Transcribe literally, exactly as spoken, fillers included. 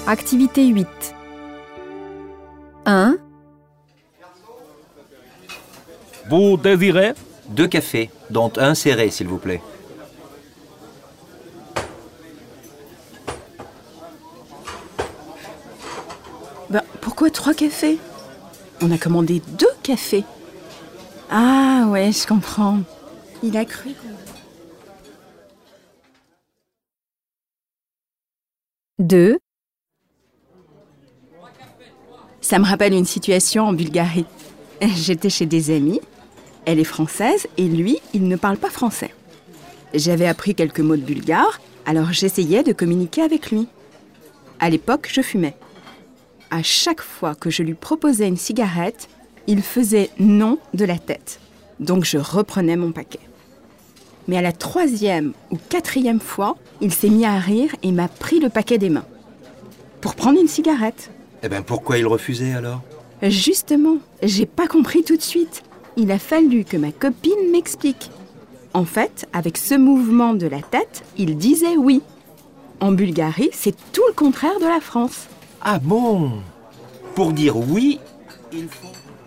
Activité huit. un. Vous désirez? Deux cafés, dont un serré, s'il vous plaît. Ben, pourquoi trois cafés? On a commandé deux cafés. Ah ouais, je comprends. Il a cru qu'on... deux. Ça me rappelle une situation en Bulgarie. J'étais chez des amis. Elle est française et lui, il ne parle pas français. J'avais appris quelques mots de bulgare, alors j'essayais de communiquer avec lui. À l'époque, je fumais. À chaque fois que je lui proposais une cigarette, il faisait non de la tête. Donc je reprenais mon paquet. Mais à la troisième ou quatrième fois, il s'est mis à rire et m'a pris le paquet des mains. Pour prendre une cigarette. Eh bien, pourquoi il refusait alors? Justement, j'ai pas compris tout de suite. Il a fallu que ma copine m'explique. En fait, avec ce mouvement de la tête, il disait oui. En Bulgarie, c'est tout le contraire de la France. Ah bon? Pour dire oui, il faut...